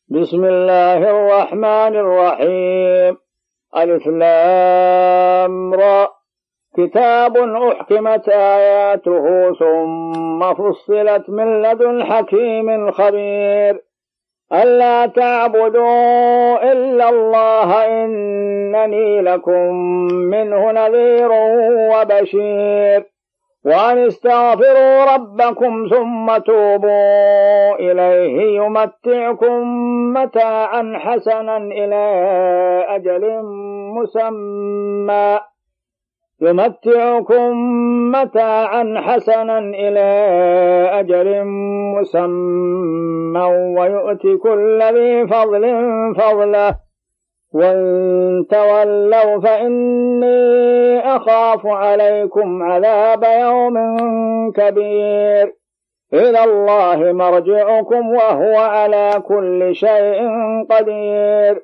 بسم الله الرحمن الرحيم. ألف لام را. كتاب أحكمت آياته ثم فصلت من لدن حكيم خبير ألا تعبدوا إلا الله إنني لكم منه نذير وبشير وأن استغفروا ربكم ثم توبوا إليه يمتعكم متاعا حسنا إلى أجل مسمى ويؤتي كل ذي فضل فضله وإن تولوا فإني أخاف عليكم عذاب يوم كبير إلى الله مرجعكم وهو على كل شيء قدير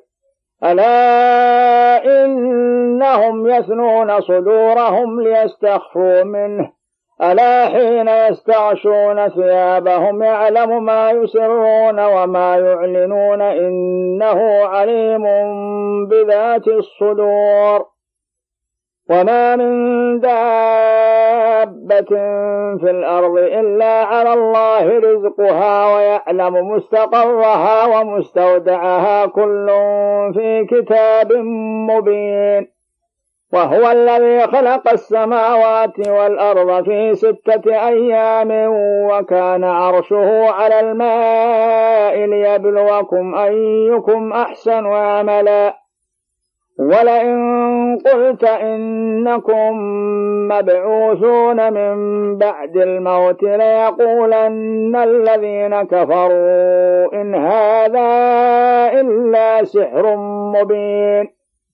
ألا إنهم يثنون صدورهم ليستخفوا منه ألا حين يستغشون ثيابهم يعلم ما يسرون وما يعلنون إنه عليم بذات الصدور وما من دابة في الأرض إلا على الله رزقها ويعلم مستقرها ومستودعها كل في كتاب مبين وهو الذي خلق السماوات والأرض في 6 أيام وكان عرشه على الماء ليبلوكم أيكم أحسن عملا ولئن قلت إنكم مبعوثون من بعد الموت ليقولن الذين كفروا إن هذا إلا سحر مبين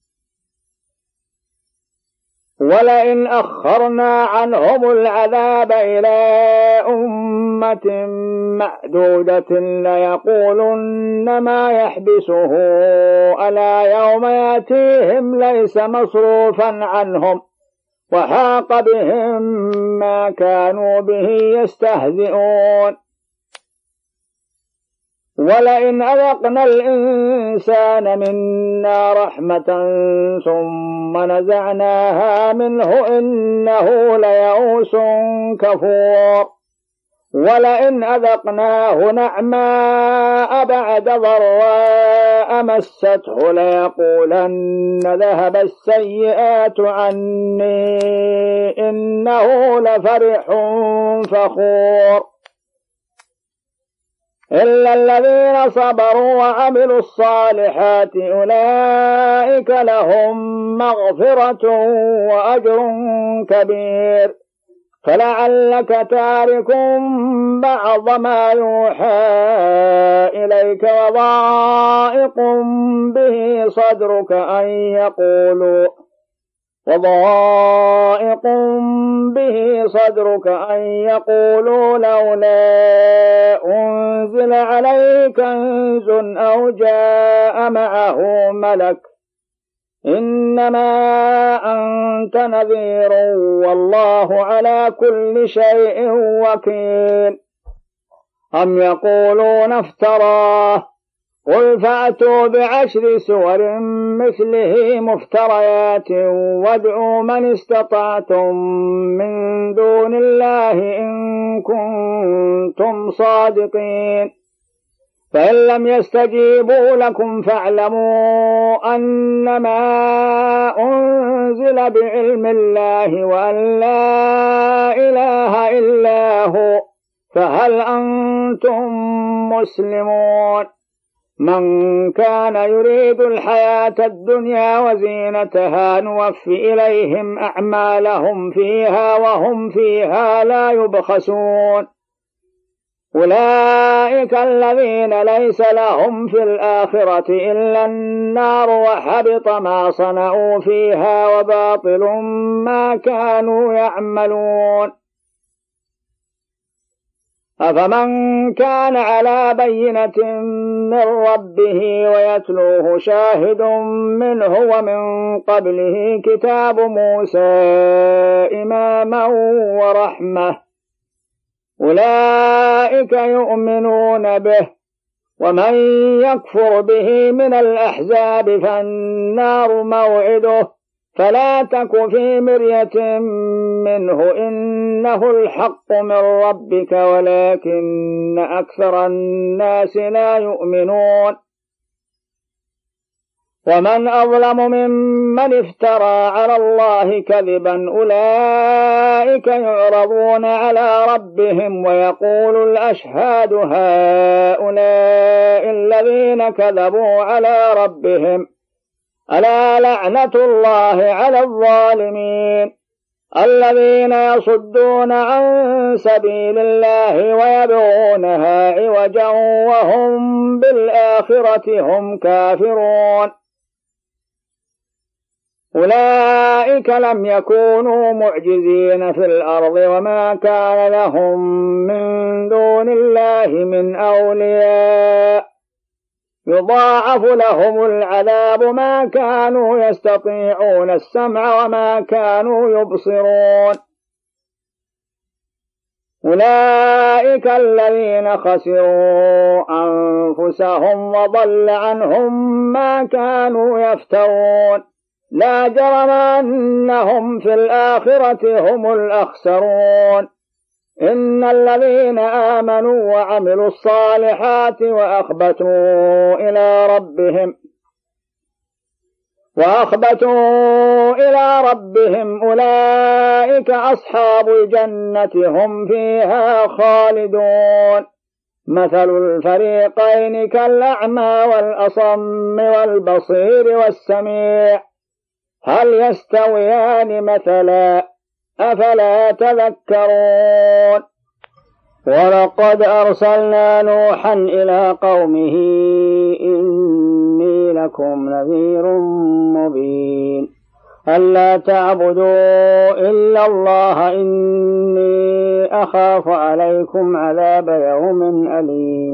ولئن أخرنا عنهم العذاب إلى أمة معدودة ليقولن ما يحبسه ألا يوم يأتيهم ليس مصروفا عنهم وحاق بهم ما كانوا به يستهزئون ولئن أذقنا الإنسان منا رحمة ثم نزعناها منه إنه ليئوس كفور ولئن أذقناه نعماء بعد ضراء مسته ليقولن ذهب السيئات عني إنه لفرح فخور إلا الذين صبروا وعملوا الصالحات أولئك لهم مغفرة وأجر كبير فلعلك تارك بعض ما يوحى إليك وضائق به صدرك أن يقولوا لولا أنزل عليه كنز أو جاء معه ملك إنما أنت نذير والله على كل شيء وكيل أم يقولون افتراه قل فأتوا ب10 سور مثله مفتريات وادعوا من استطعتم من دون الله إن كنتم صادقين فإن لم يستجيبوا لكم فاعلموا أنما أنزل بعلم الله وأن لا إله إلا هو فهل أنتم مسلمون من كان يريد الحياة الدنيا وزينتها نوفي إليهم أعمالهم فيها وهم فيها لا يبخسون أولئك الذين ليس لهم في الآخرة إلا النار وحبط ما صنعوا فيها وباطل ما كانوا يعملون أفمن كان على بينة من ربه ويتلوه شاهد منه ومن قبله كتاب موسى إماما ورحمة أولئك يؤمنون به ومن يكفر به من الأحزاب فالنار موعده فلا تك في مرية منه إنه الحق من ربك ولكن أكثر الناس لا يؤمنون. ومن أظلم ممن افترى على الله كذبا أولئك يعرضون على ربهم ويقول الأشهاد هؤلاء الذين كذبوا على ربهم ألا لعنة الله على الظالمين الذين يصدون عن سبيل الله ويبغونها عوجا وهم بالآخرة هم كافرون. أولئك لم يكونوا معجزين في الأرض وما كان لهم من دون الله من أولياء يضاعف لهم العذاب ما كانوا يستطيعون السمع وما كانوا يبصرون. أولئك الذين خسروا أنفسهم وضل عنهم ما كانوا يفترون لا جرم أنهم في الآخرة هم الأخسرون. إن الذين آمنوا وعملوا الصالحات وأخبتوا إلى ربهم أولئك أصحاب الجنة هم فيها خالدون. مثل الفريقين كالأعمى والأصم والبصير والسميع هل يستويان مثلا أفلا تذكرون. ولقد أرسلنا نوحا إلى قومه إني لكم نذير مبين ألا تعبدوا إلا الله إني أخاف عليكم عذاب يوم أليم.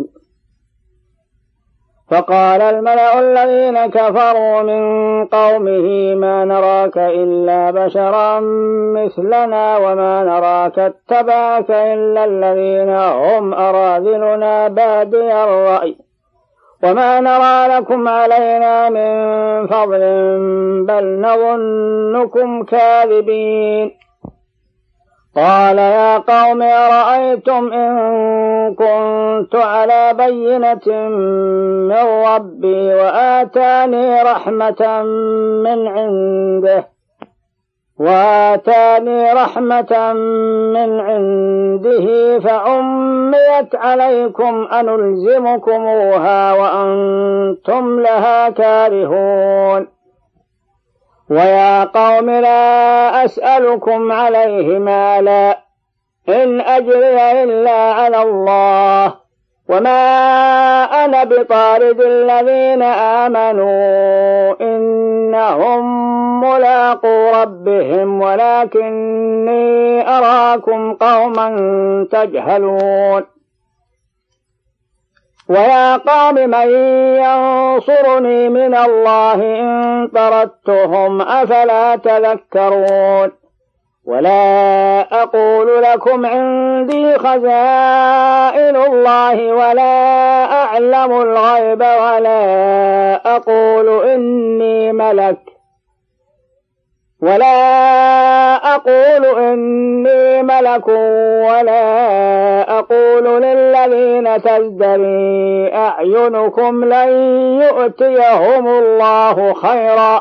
فقال الملأ الذين كفروا من قومه ما نراك إلا بشرا مثلنا وما نراك اتبعك إلا الذين هم أراذلنا بادي الرأي وما نرى لكم علينا من فضل بل نظنكم كاذبين. قال يا قوم أرأيتم إن كنت على بينة من ربي وآتاني رحمة من عنده فعميت عليكم أنلزمكموها وأنتم لها كارهون. ويا قوم لا أسألكم عليه مالا إن أجري إلا على الله وما أنا بطارد الذين آمنوا إنهم ملاقو ربهم ولكني أراكم قوما تجهلون. ويا قوم من ينصرني من الله إن طردتهم أفلا تذكرون. ولا أقول لكم عندي خزائن الله ولا أعلم الغيب ولا أقول إني ملك ولا أقول للذين تزدري أعينكم لن يؤتيهم الله خيرا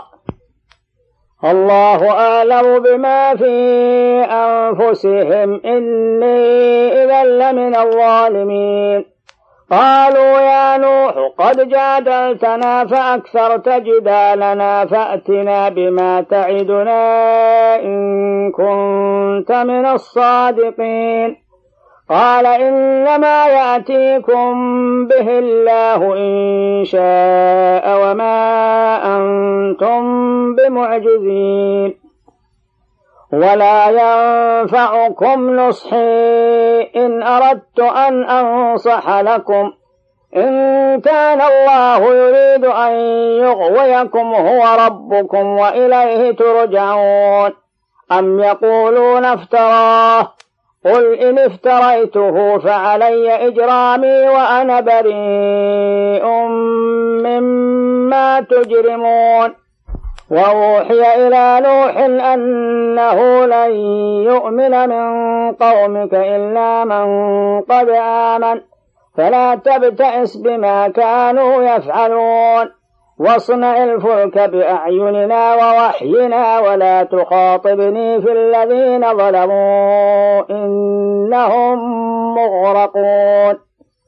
الله أعلم بما في أنفسهم إني إذا لمن الظالمين. قالوا يا نوح قد جادلتنا فأكثرت جدالنا فأتنا بما تعدنا إن كنت من الصادقين. قال إنما يأتيكم به الله إن شاء وما أنتم بمعجزين. ولا ينفعكم نصحي إن أردت أن أنصح لكم إن كان الله يريد أن يغويكم هو ربكم وإليه ترجعون. أم يقولون افتراه قل إن افتريته فعلي إجرامي وأنا بريء مما تجرمون. وأوحي إلى نوح أنه لن يؤمن من قومك إلا من قد آمن فلا تبتئس بما كانوا يفعلون واصنع الفلك بأعيننا ووحينا ولا تخاطبني في الذين ظلموا إنهم مغرقون.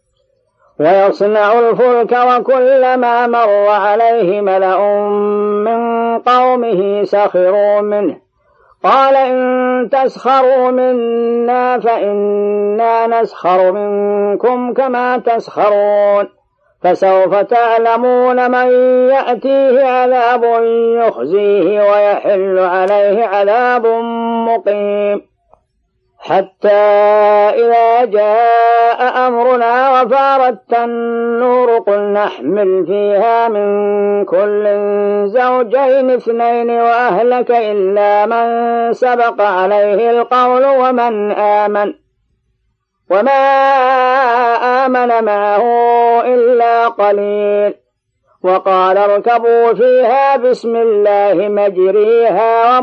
ويصنع الفلك وكلما مر عليه ملأ من قومه سخروا منه قال إن تسخروا منا فإنا نسخر منكم كما تسخرون فسوف تعلمون من يأتيه عذاب يخزيه ويحل عليه عذاب مقيم. حتى إذا جاء أمرنا وفارت النور قل نحمل فيها من كل زوجين اثنين وأهلك إلا من سبق عليه القول وما آمن معه إلا قليل. وقال اركبوا فيها بسم الله مجريها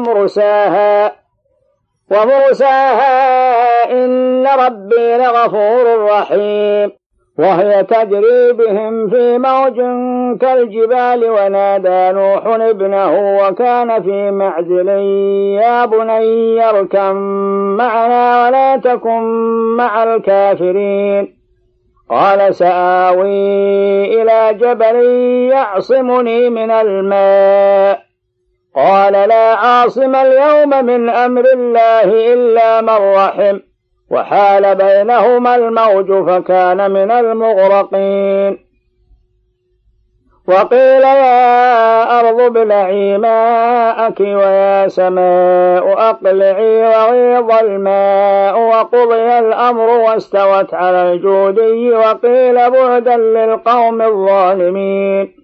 ومرساها إن ربي لغفور رحيم. وهي تجري بهم في موج كالجبال ونادى نوح ابنه وكان في معزل يا بني اركب معنا ولا تكن مع الكافرين. قال سآوي إلى جبل يعصمني من الماء قال لا عاصم اليوم من أمر الله إلا من رحم وحال بينهما الموج فكان من المغرقين. وقيل يا أرض ابلعي ماءك ويا سماء أقلعي وغيض الماء وقضي الأمر واستوت على الجودي وقيل بعدا للقوم الظالمين.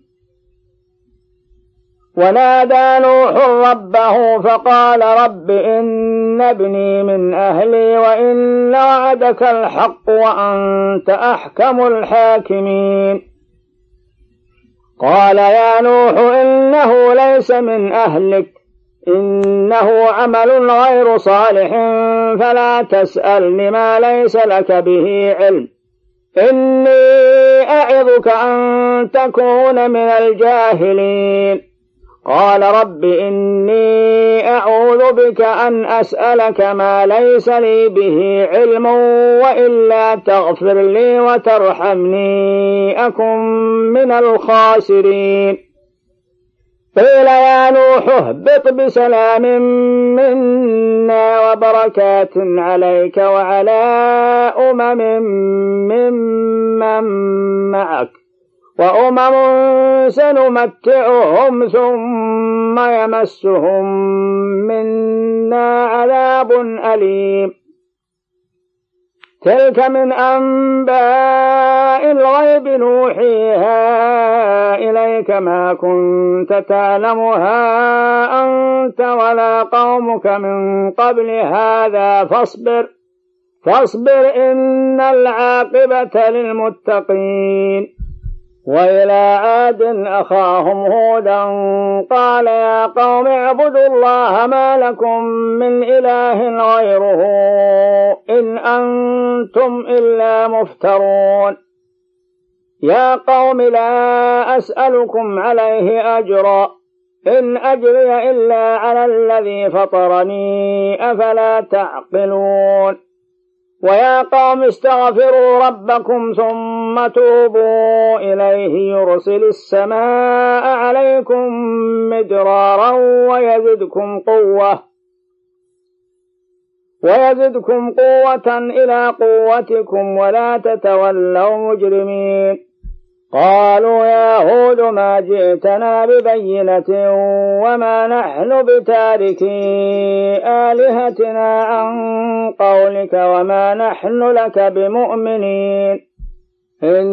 ونادى نوح ربه فقال رب إن ابني من أهلي وإن وعدك الحق وأنت أحكم الحاكمين. قال يا نوح إنه ليس من أهلك إنه عمل غير صالح فلا تسألني ما ليس لك به علم إني أعظك أن تكون من الجاهلين. قال رب إني أعوذ بك أن أسألك ما ليس لي به علم وإلا تغفر لي وترحمني أكن من الخاسرين. قيل يا نوح اهبط بسلام منا وبركات عليك وعلى ممن معك وأمم سنمتعهم ثم يمسهم منا عذاب أليم. تلك من أنباء الغيب نوحيها إليك ما كنت تعلمها أنت ولا قومك من قبل هذا فاصبر إن العاقبة للمتقين. وإلى عاد أخاهم هودا قال يا قوم اعبدوا الله ما لكم من إله غيره إن أنتم إلا مفترون. يا قوم لا أسألكم عليه أجرا إن أجري إلا على الذي فطرني أفلا تعقلون. ويا قوم استغفروا ربكم ثم توبوا إليه يرسل السماء عليكم مدرارا ويزدكم قوة إلى قوتكم ولا تتولوا مجرمين. قالوا يا هود ما جئتنا ببينة وما نحن بتاركي آلهتنا عن قولك وما نحن لك بمؤمنين إن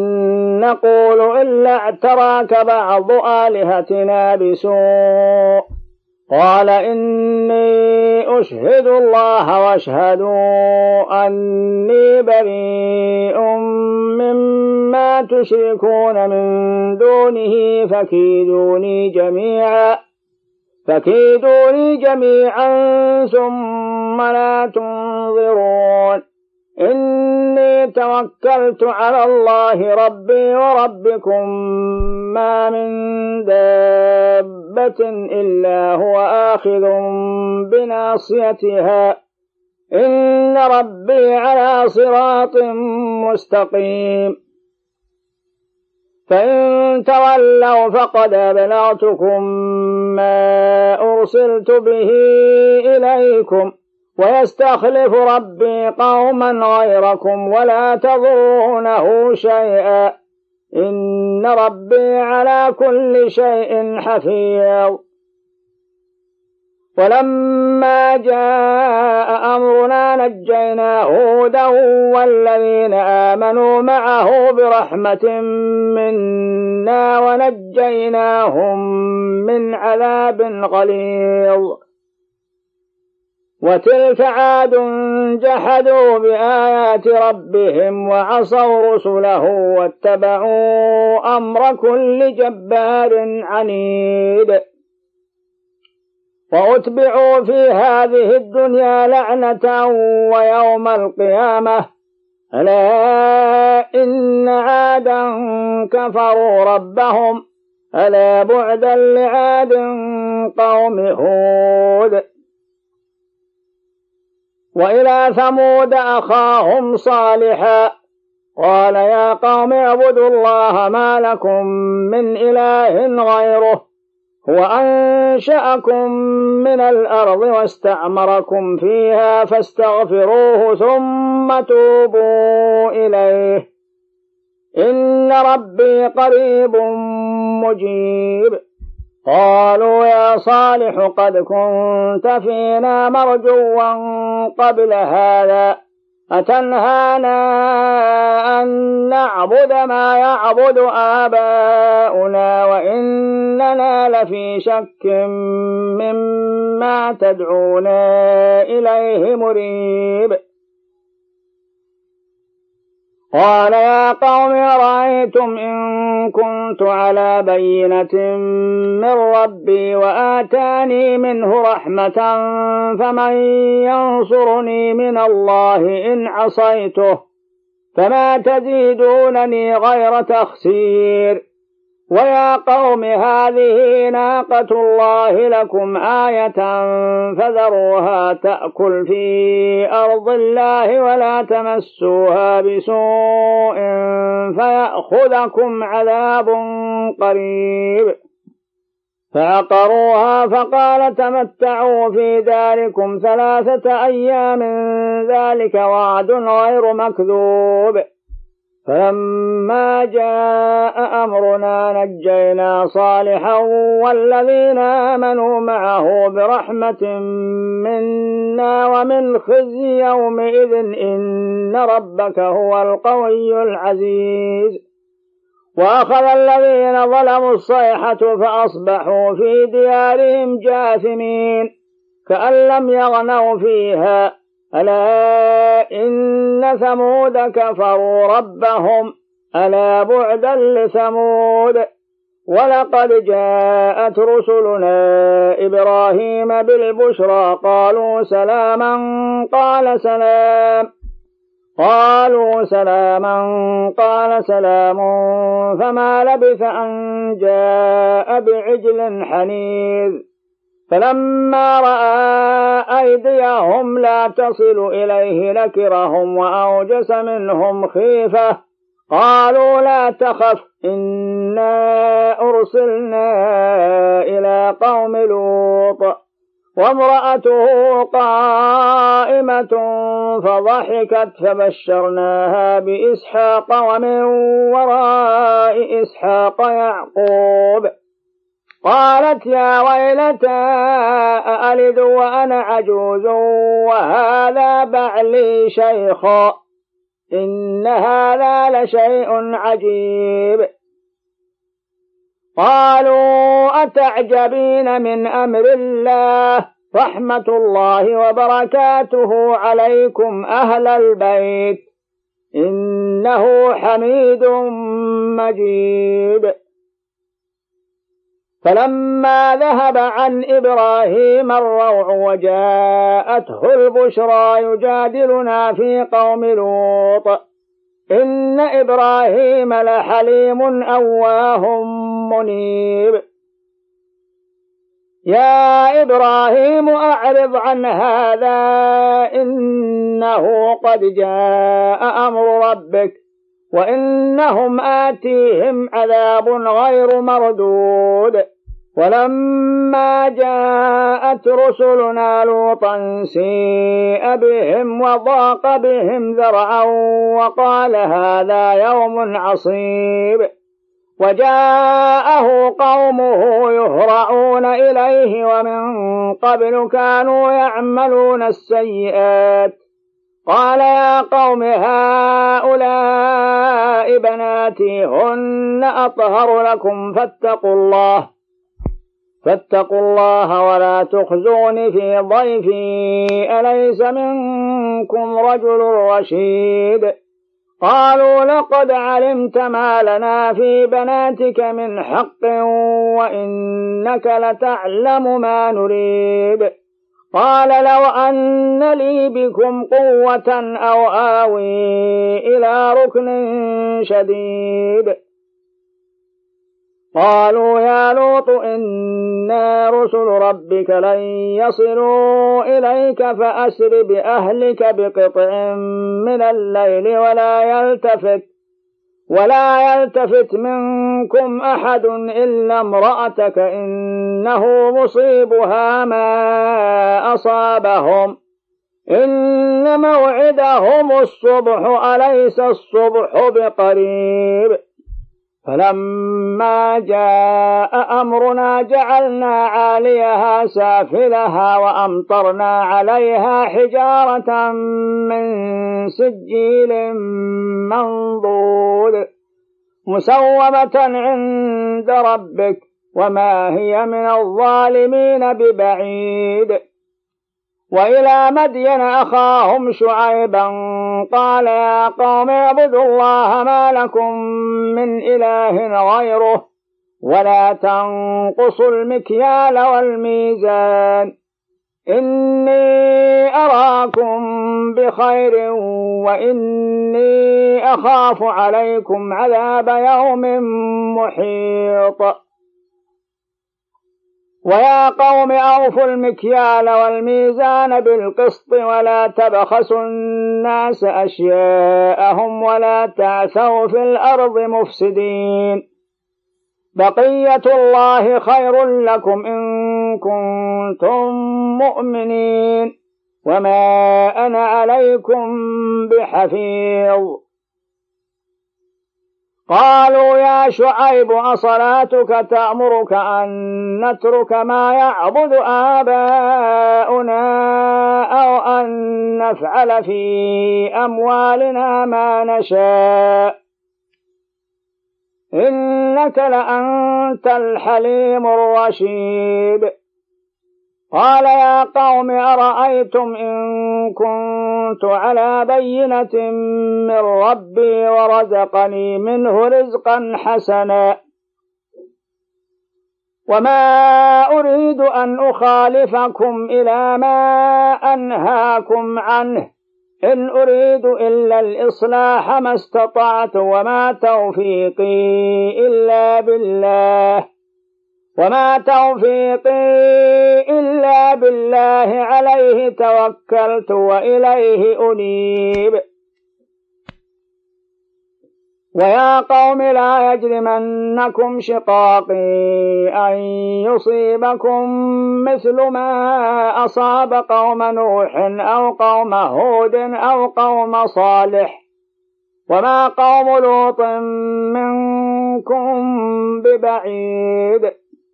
نقول إلا اعتراك بعض آلهتنا بسوء قال إني أشهد الله واشهدوا أني بريء مما تشركون من دونه فكيدوني جميعا ثم لا تنظرون إني توكلت على الله ربي وربكم ما من دابة إلا هو آخذ بناصيتها إن ربي على صراط مستقيم فإن تولوا فقد أبلغتكم ما أرسلت به إليكم ويستخلف ربي قوما غيركم ولا تضرونه شيئا إن ربي على كل شيء حفيظ. ولما جاء أمرنا نجينا هودا والذين آمنوا معه برحمة منا ونجيناهم من عذاب غليظ. وتلك عاد جحدوا بآيات ربهم وعصوا رسله واتبعوا أمر كل جبار عنيد. وأتبعوا في هذه الدنيا لعنة ويوم القيامة ألا إن عادا كفروا ربهم ألا بعدا لعاد قوم هود. وإلى ثمود أخاهم صالحا قال يا قوم اعبدوا الله ما لكم من إله غيره هو أنشأكم من الأرض واستعمركم فيها فاستغفروه ثم توبوا إليه إن ربي قريب مجيب. قالوا يا صالح قد كنت فينا مرجوا قبل هذا أتنهانا أن نعبد ما يعبد آباؤنا وإننا لفي شك مما تدعونا إليه مريب. قال يا قوم أرأيتم إن كنت على بينة من ربي وآتاني منه رحمة فمن ينصرني من الله إن عصيته فما تزيدونني غير تخسير. ويا قوم هذه ناقة الله لكم آية فذروها تأكل في أرض الله ولا تمسوها بسوء فيأخذكم عذاب قريب. فعقروها فقال تمتعوا في داركم 3 أيام ذلك وعد غير مكذوب. فلما جاء أمرنا نجينا صالحا والذين آمنوا معه برحمة منا ومن خزي يومئذ إن ربك هو القوي العزيز. وأخذ الذين ظلموا الصيحة فأصبحوا في ديارهم جاثمين كأن لم يغنوا فيها ألا إن ثمود كفروا ربهم ألا بعدا لثمود. ولقد جاءت رسلنا إبراهيم بالبشرى قالوا سلاما قال سلام فما لبث أن جاء بعجل حنيذ. فلما رأى أيديهم لا تصل إليه نكرهم وأوجس منهم خيفة قالوا لا تخف إنا أرسلنا إلى قوم لوط وامرأته قائمة فضحكت فبشرناها بإسحاق ومن وراء إسحاق يعقوب. قالت يا ويلتى أألد وأنا عجوز وهذا بعلي شيخا إن هذا لشيء عجيب. قالوا أتعجبين من أمر الله رحمة الله وبركاته عليكم أهل البيت إنه حميد مجيد. فلما ذهب عن إبراهيم الروع وجاءته البشرى يجادلنا في قوم لوط إن إبراهيم لحليم أواه منيب. يا إبراهيم أعرض عن هذا إنه قد جاء أمر ربك وإنهم آتيهم عذاب غير مردود. ولما جاءت رسلنا لوطا سيء بهم وضاق بهم ذرعا وقال هذا يوم عصيب. وجاءه قومه يهرعون إليه ومن قبل كانوا يعملون السيئات. قال يا قوم هؤلاء بناتي هن أطهر لكم فاتقوا الله ولا تخزوني في ضيفي أليس منكم رجل رشيد. قالوا لقد علمت ما لنا في بناتك من حق وإنك لتعلم ما نريد. قال لو أن لي بكم قوة أو آوي إلى ركن شديد. قالوا يا لوط إنا رسل ربك لن يصلوا إليك فأسر بأهلك بقطع من الليل ولا يلتفت منكم أحد إلا امرأتك إنه مصيبها ما أصابهم إن موعدهم الصبح أليس الصبح بقريب. فلما جاء أمرنا جعلنا عاليها سافلها وأمطرنا عليها حجارة من سجيل منضود مسومة عند ربك وما هي من الظالمين ببعيد. وإلى مدين أخاهم شعيبا قال يا قوم اعبدوا الله ما لكم من إله غيره ولا تنقصوا المكيال والميزان إني أراكم بخير وإني أخاف عليكم عذاب يوم محيط. ويا قوم أوفوا المكيال والميزان بالقسط ولا تبخسوا الناس أشياءهم ولا تعثوا في الأرض مفسدين. بقية الله خير لكم إن كنتم مؤمنين وما أنا عليكم بحفيظ. قالوا يا شعيب أصلاتك تأمرك أن نترك ما يعبد آباؤنا أو أن نفعل في أموالنا ما نشاء إنك لأنت الحليم الرشيد. قال يا قوم أرأيتم إن كنت على بينة من ربي ورزقني منه رزقا حسنا وما أريد أن أخالفكم إلى ما أنهاكم عنه إن أريد إلا الإصلاح ما استطعت وما توفيقي إلا بالله عليه توكلت وإليه أنيب. ويا قوم لا يجرمنكم شقاقي أن يصيبكم مثل ما أصاب قوم نوح أو قوم هود أو قوم صالح وما قوم لوط منكم ببعيد.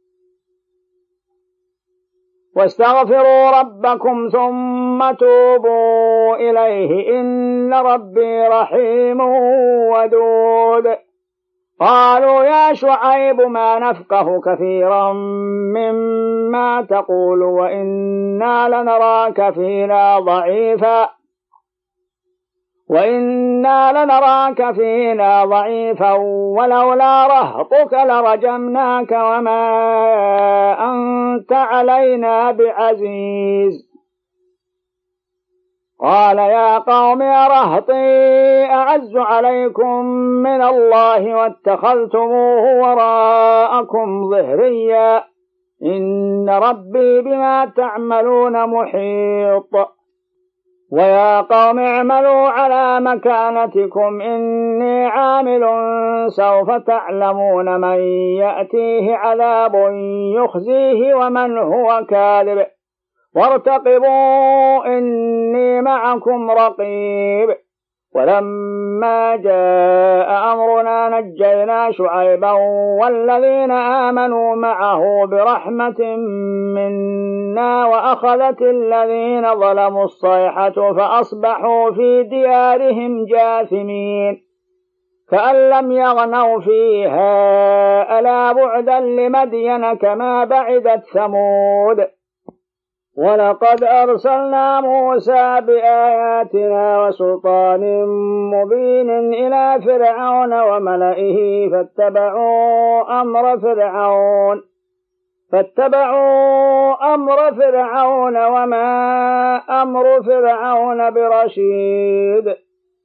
واستغفروا ربكم ثم توبوا إليه إن ربي رحيم ودود. قالوا يا شعيب ما نفقه كثيرا مما تقول وإنا لنراك فينا ضعيفا ولولا رهطك لرجمناك وما أنت علينا بعزيز. قال يا قوم أرهطي أعز عليكم من الله واتخذتموه وراءكم ظهريا إن ربي بما تعملون محيط. ويا قوم اعملوا على مكانتكم إني عامل سوف تعلمون من يأتيه عذاب يخزيه ومن هو كاذب وارتقبوا إني معكم رقيب. ولما جاء أمرنا نجينا شعيبا والذين آمنوا معه برحمة منا وأخذت الذين ظلموا الصيحة فأصبحوا في ديارهم جاثمين كأن لم يغنوا فيها ألا بعدا لمدين كما بعدت ثمود. ولقد أرسلنا موسى بآياتنا وسلطان مبين إلى فرعون وملئه فاتبعوا أمر فرعون وما أمر فرعون برشيد.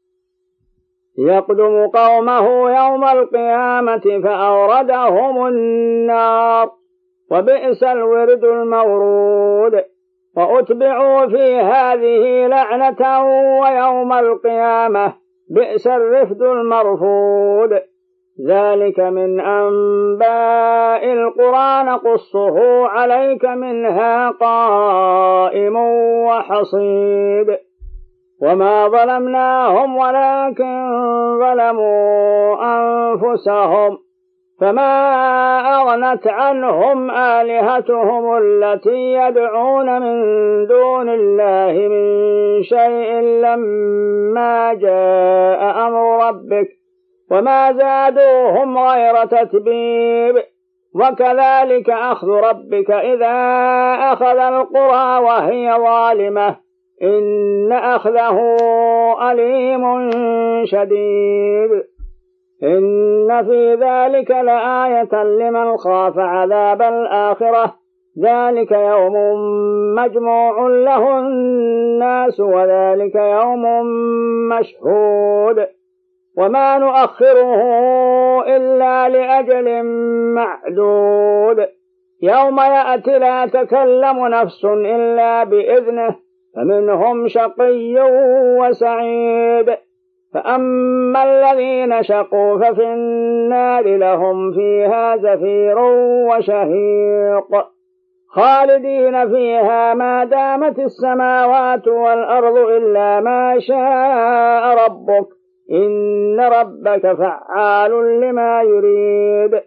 يقدم قومه يوم القيامة فأوردهم النار وبئس الورد المورود. وأتبعوا في هذه لعنة ويوم القيامة بئس الرفد المرفود. ذلك من أنباء القرى نقصه عليك منها قائم وحصيد. وما ظلمناهم ولكن ظلموا أنفسهم فما أغنت عنهم آلهتهم التي يدعون من دون الله من شيء لما جاء أمر ربك وما زادوهم غير تتبيب. وكذلك أخذ ربك إذا أخذ القرى وهي ظالمة إن أخذه أليم شديد. إن في ذلك لآية لمن خاف عذاب الآخرة ذلك يوم مجموع له الناس وذلك يوم مشهود. وما نؤخره إلا لأجل معدود. يوم يأتي لا تكلم نفس إلا بإذنه فمنهم شقي وسعيد. فأما الذين شقوا ففي النار لهم فيها زفير وشهيق خالدين فيها ما دامت السماوات والأرض إلا ما شاء ربك إن ربك فعال لما يريد.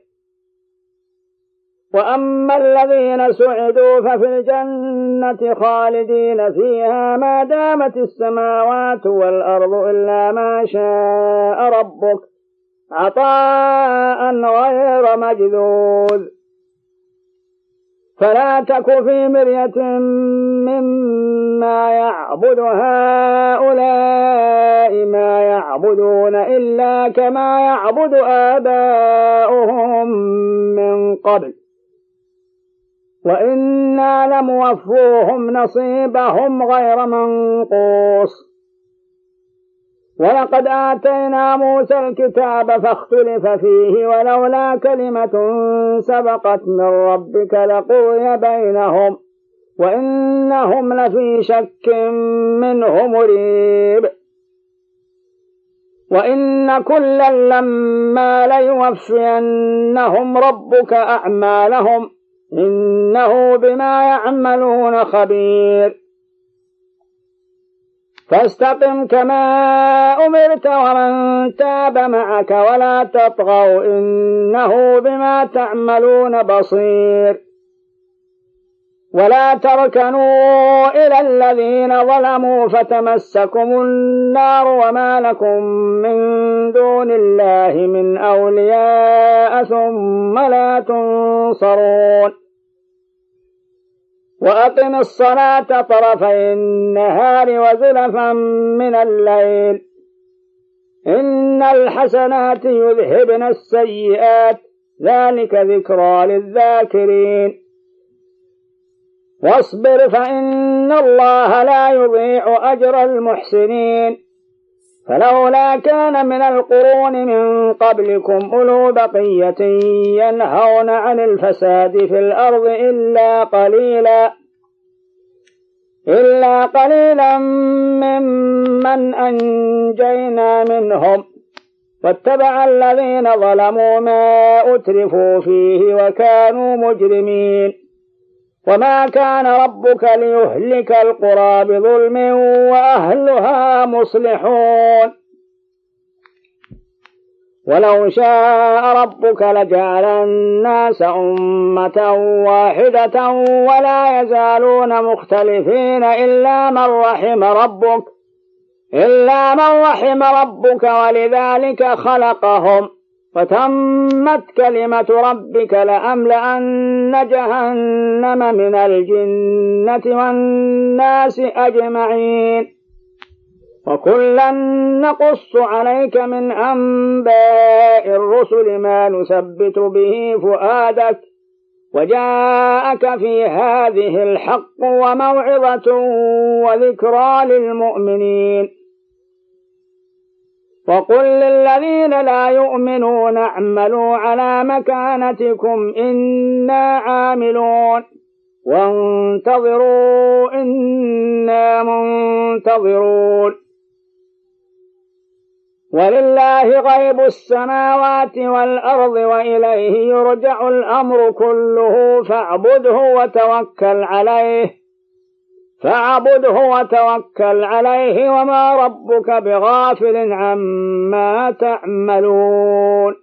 وأما الذين سعدوا ففي الجنة خالدين فيها ما دامت السماوات والأرض إلا ما شاء ربك عطاء غير مجذوذ. فلا تك في مرية مما يعبد هؤلاء ما يعبدون إلا كما يعبد آباؤهم من قبل وإنا لموفوهم نصيبهم غير منقوص. ولقد آتينا موسى الكتاب فاختلف فيه ولولا كلمة سبقت من ربك لقضي بينهم وإنهم لفي شك منه مريب. وإن كلا لما ليوفينهم ربك أعمالهم إنه بما يعملون خبير. فاستقم كما أمرت ومن تاب معك ولا تطغوا إنه بما تعملون بصير. ولا تركنوا إلى الذين ظلموا فتمسكم النار وما لكم من دون الله من أولياء ثم لا تنصرون وأقم الصلاة طرفي النهار وزلفا من الليل إن الحسنات يذهبن السيئات ذلك ذكرى للذاكرين واصبر فإن الله لا يضيع أجر المحسنين فلولا كان من القرون من قبلكم أولو بقية ينهون عن الفساد في الأرض إلا قليلا ممن أنجينا منهم واتبع الذين ظلموا ما أترفوا فيه وكانوا مجرمين وما كان ربك ليهلك القرى بظلم وأهلها مصلحون ولو شاء ربك لجعل الناس أمة واحدة ولا يزالون مختلفين إلا من رحم ربك ولذلك خلقهم وتمت كلمة ربك لأملأن جهنم من الجنة والناس أجمعين وكلا نقص عليك من أنباء الرسل ما نثبت به فؤادك وجاءك في هذه الحق وموعظة وذكرى للمؤمنين وقل للذين لا يؤمنون اعملوا على مكانتكم إنا عاملون وانتظروا إنا منتظرون ولله غيب السماوات والأرض وإليه يرجع الأمر كله فاعبده وتوكل عليه وما ربك بغافل عما تعملون